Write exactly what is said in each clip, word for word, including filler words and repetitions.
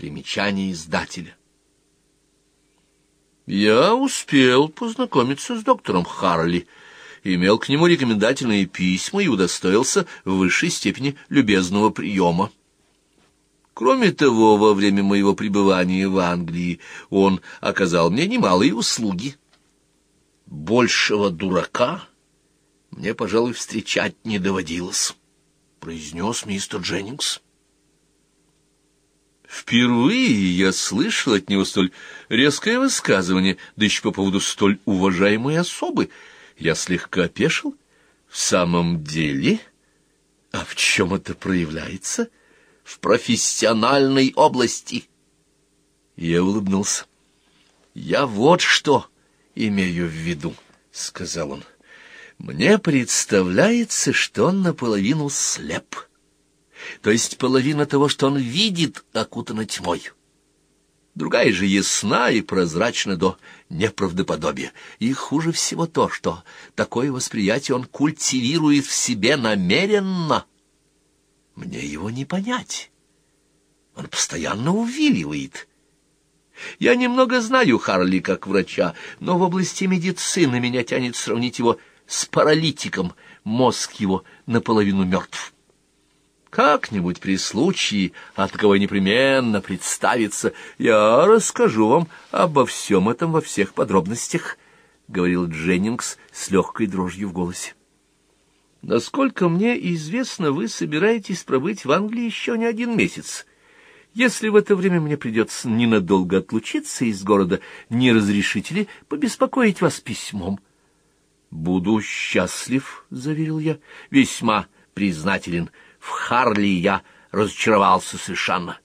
Примечание издателя. Я успел познакомиться с доктором Харли, имел к нему рекомендательные письма и удостоился в высшей степени любезного приема. Кроме того, во время моего пребывания в Англии он оказал мне немалые услуги. Большего дурака мне, пожалуй, встречать не доводилось, — произнес мистер Дженнингс. Впервые я слышал от него столь резкое высказывание, да еще по поводу столь уважаемой особы. Я слегка опешил. В самом деле? А в чем это проявляется? В профессиональной области. Я улыбнулся. Я вот что имею в виду, — сказал он. Мне представляется, что он наполовину слеп. То есть половина того, что он видит, окутана тьмой. Другая же ясна и прозрачна до неправдоподобия. И хуже всего то, что такое восприятие он культивирует в себе намеренно. Мне его не понять. Он постоянно увиливает. Я немного знаю Харли как врача, но в области медицины меня тянет сравнить его с паралитиком. Мозг его наполовину мертв. Как-нибудь при случае, от кого непременно представится, я расскажу вам обо всем этом во всех подробностях, — говорил Дженнингс с легкой дрожью в голосе. Насколько мне известно, вы собираетесь пробыть в Англии еще не один месяц. Если в это время мне придется ненадолго отлучиться из города, не разрешите ли побеспокоить вас письмом? — Буду счастлив, — заверил я, — весьма признателен. В Харли я разочаровался совершенно.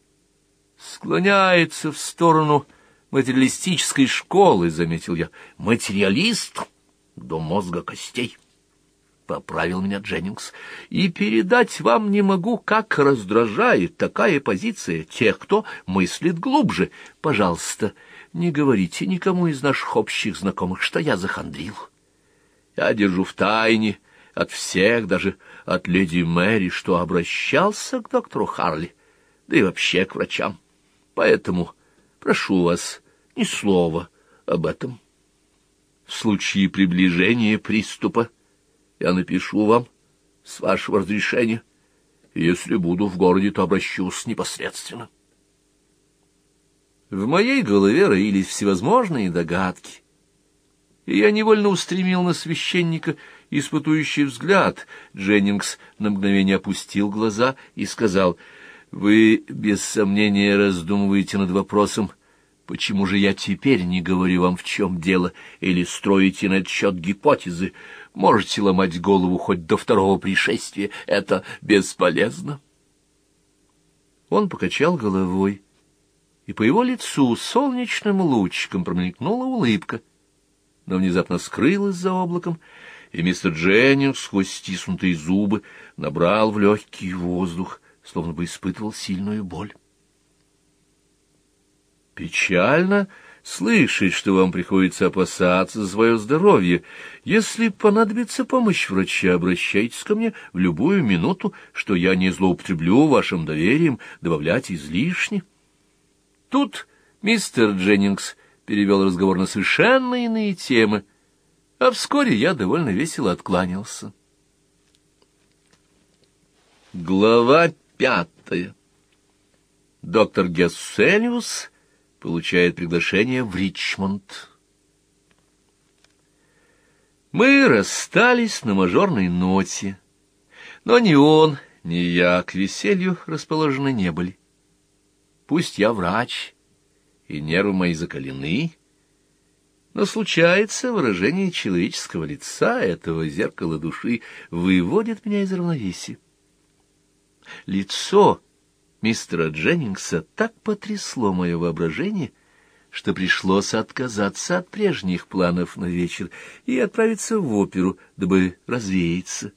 Склоняется в сторону материалистической школы, — заметил я. Материалист до мозга костей, — поправил меня Дженнингс. И передать вам не могу, как раздражает такая позиция тех, кто мыслит глубже. Пожалуйста, не говорите никому из наших общих знакомых, что я захандрил. Я держу в тайне от всех, даже от леди Мэри, что обращался к доктору Харли, да и вообще к врачам. Поэтому прошу вас ни слова об этом. В случае приближения приступа я напишу вам с вашего разрешения. Если буду в городе, то обращусь непосредственно. В моей голове роились всевозможные догадки, и я невольно устремил на священника испытующий взгляд. Дженнингс на мгновение опустил глаза и сказал: «Вы, без сомнения, раздумываете над вопросом, почему же я теперь не говорю вам, в чем дело, или строите на этот счет гипотезы. Можете ломать голову хоть до второго пришествия, это бесполезно». Он покачал головой, и по его лицу солнечным лучиком промелькнула улыбка, но внезапно скрылась за облаком, и мистер Дженнингс сквозь стиснутые зубы набрал в легкий воздух, словно бы испытывал сильную боль. «Печально слышать, что вам приходится опасаться за свое здоровье. Если понадобится помощь врача, обращайтесь ко мне в любую минуту, что я не злоупотреблю вашим доверием добавлять излишне». Тут мистер Дженнингс перевел разговор на совершенно иные темы, а вскоре я довольно весело откланялся. Глава пятая. Доктор Гессениус получает приглашение в Ричмонд. Мы расстались на мажорной ноте, но ни он, ни я к веселью расположены не были. Пусть я врач, и нервы мои закалены, но случается, выражение человеческого лица, этого зеркала души, выводит меня из равновесия. Лицо мистера Дженнингса так потрясло мое воображение, что пришлось отказаться от прежних планов на вечер и отправиться в оперу, дабы развеяться.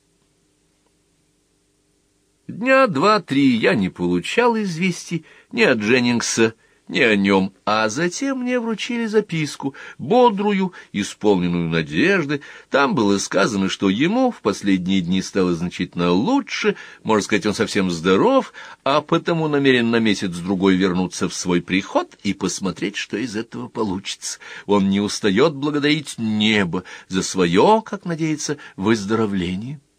Дня два-три я не получал известий ни от Дженнингса, не о нем, а затем мне вручили записку, бодрую, исполненную надежды. Там было сказано, что ему в последние дни стало значительно лучше, можно сказать, он совсем здоров, а потому намерен на месяц-другой вернуться в свой приход и посмотреть, что из этого получится. Он не устает благодарить небо за свое, как надеется, выздоровление.